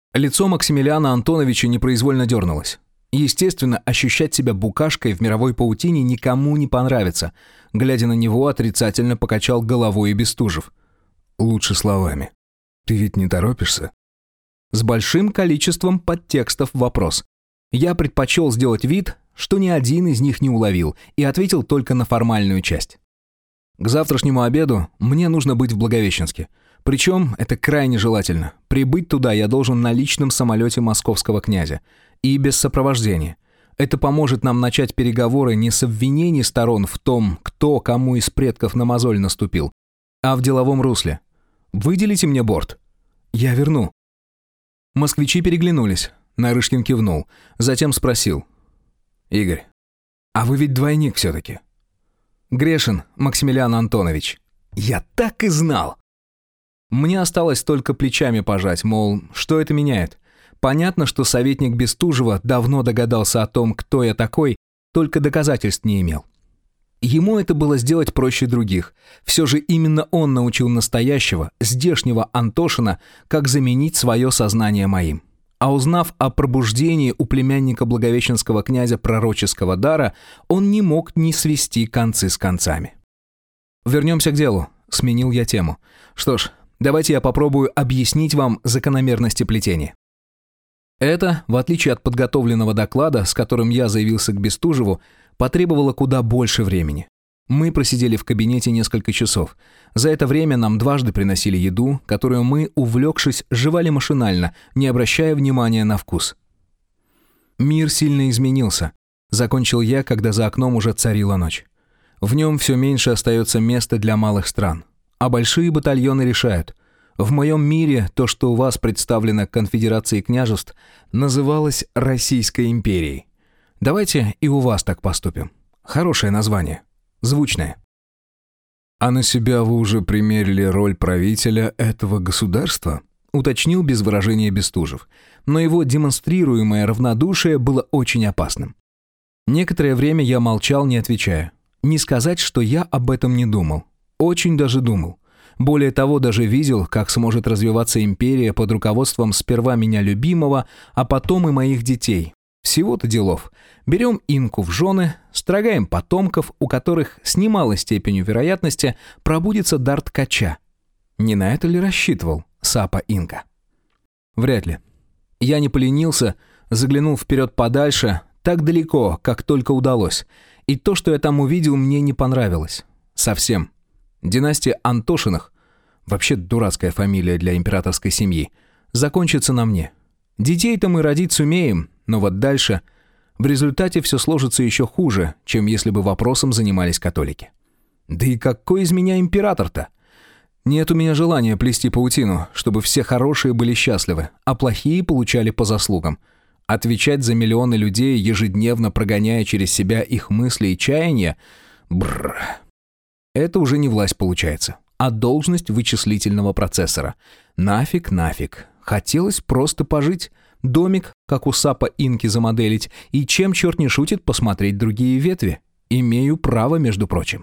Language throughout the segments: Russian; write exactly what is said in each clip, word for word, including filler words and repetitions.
Лицо Максимилиана Антоновича непроизвольно дернулось. Естественно, ощущать себя букашкой в мировой паутине никому не понравится. Глядя на него, отрицательно покачал головой и Бестужев. «Лучше словами. Ты ведь не торопишься?» С большим количеством подтекстов вопрос. Я предпочел сделать вид, что ни один из них не уловил, и ответил только на формальную часть. К завтрашнему обеду мне нужно быть в Благовещенске. Причем это крайне желательно. Прибыть туда я должен на личном самолете московского князя. И без сопровождения. Это поможет нам начать переговоры не с обвинений сторон в том, кто кому из предков на мозоль наступил, а в деловом русле. Выделите мне борт. Я верну. Москвичи переглянулись. Нарышкин кивнул. Затем спросил. «Игорь, а вы ведь двойник все-таки?» «Грешин, Максимилиан Антонович». «Я так и знал!» Мне осталось только плечами пожать, мол, что это меняет? Понятно, что советник Бестужева давно догадался о том, кто я такой, только доказательств не имел. Ему это было сделать проще других. Все же именно он научил настоящего, здешнего Антошина, как заменить свое сознание моим. А узнав о пробуждении у племянника благовещенского князя пророческого дара, он не мог не свести концы с концами. «Вернемся к делу», — сменил я тему. «Что ж, давайте я попробую объяснить вам закономерности плетения». Это, в отличие от подготовленного доклада, с которым я заявился к Бестужеву, потребовало куда больше времени. Мы просидели в кабинете несколько часов. За это время нам дважды приносили еду, которую мы, увлекшись, жевали машинально, не обращая внимания на вкус. Мир сильно изменился. Закончил я, когда за окном уже царила ночь. В нем все меньше остается места для малых стран. А большие батальоны решают. В моем мире то, что у вас представлено Конфедерацией княжеств, называлось Российской империей. Давайте и у вас так поступим. Хорошее название. Звучное. «А на себя вы уже примерили роль правителя этого государства?» уточнил без выражения Бестужев. Но его демонстрируемое равнодушие было очень опасным. Некоторое время я молчал, не отвечая. Не сказать, что я об этом не думал. Очень даже думал. Более того, даже видел, как сможет развиваться империя под руководством сперва меня любимого, а потом и моих детей. Всего-то делов. Берем инку в жены, строгаем потомков, у которых с немалой степенью вероятности пробудится дар ткача. Не на это ли рассчитывал Сапа Инка? Вряд ли. Я не поленился, заглянул вперед подальше, так далеко, как только удалось. И то, что я там увидел, мне не понравилось. Совсем. Династия Антошиных, вообще дурацкая фамилия для императорской семьи, закончится на мне. Детей-то мы родить сумеем, но вот дальше в результате все сложится еще хуже, чем если бы вопросом занимались католики. Да и какой из меня император-то? Нет у меня желания плести паутину, чтобы все хорошие были счастливы, а плохие получали по заслугам. Отвечать за миллионы людей, ежедневно прогоняя через себя их мысли и чаяния, бррр. Это уже не власть получается, а должность вычислительного процессора. Нафиг, нафиг. Хотелось просто пожить, домик, как у Сапа Инки, замоделить, и чем черт не шутит, посмотреть другие ветви. Имею право, между прочим.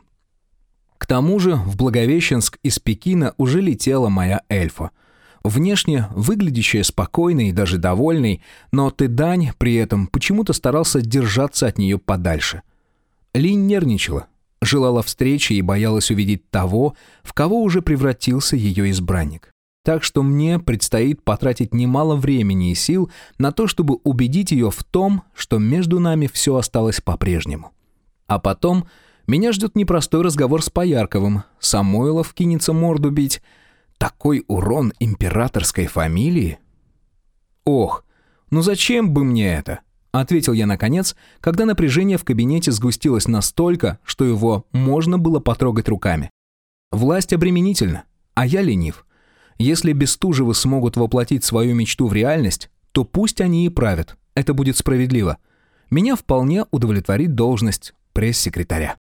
К тому же в Благовещенск из Пекина уже летела моя эльфа. Внешне выглядящая спокойной и даже довольной, но Тыдань при этом почему-то старался держаться от нее подальше. Линь нервничала. Желала встречи и боялась увидеть того, в кого уже превратился ее избранник. Так что мне предстоит потратить немало времени и сил на то, чтобы убедить ее в том, что между нами все осталось по-прежнему. А потом меня ждет непростой разговор с Поярковым. Самойлов кинется морду бить. Такой урон императорской фамилии? Ох, ну зачем бы мне это? Ответил я наконец, когда напряжение в кабинете сгустилось настолько, что его можно было потрогать руками. Власть обременительна, а я ленив. Если Бестужевы смогут воплотить свою мечту в реальность, то пусть они и правят, это будет справедливо. Меня вполне удовлетворит должность пресс-секретаря.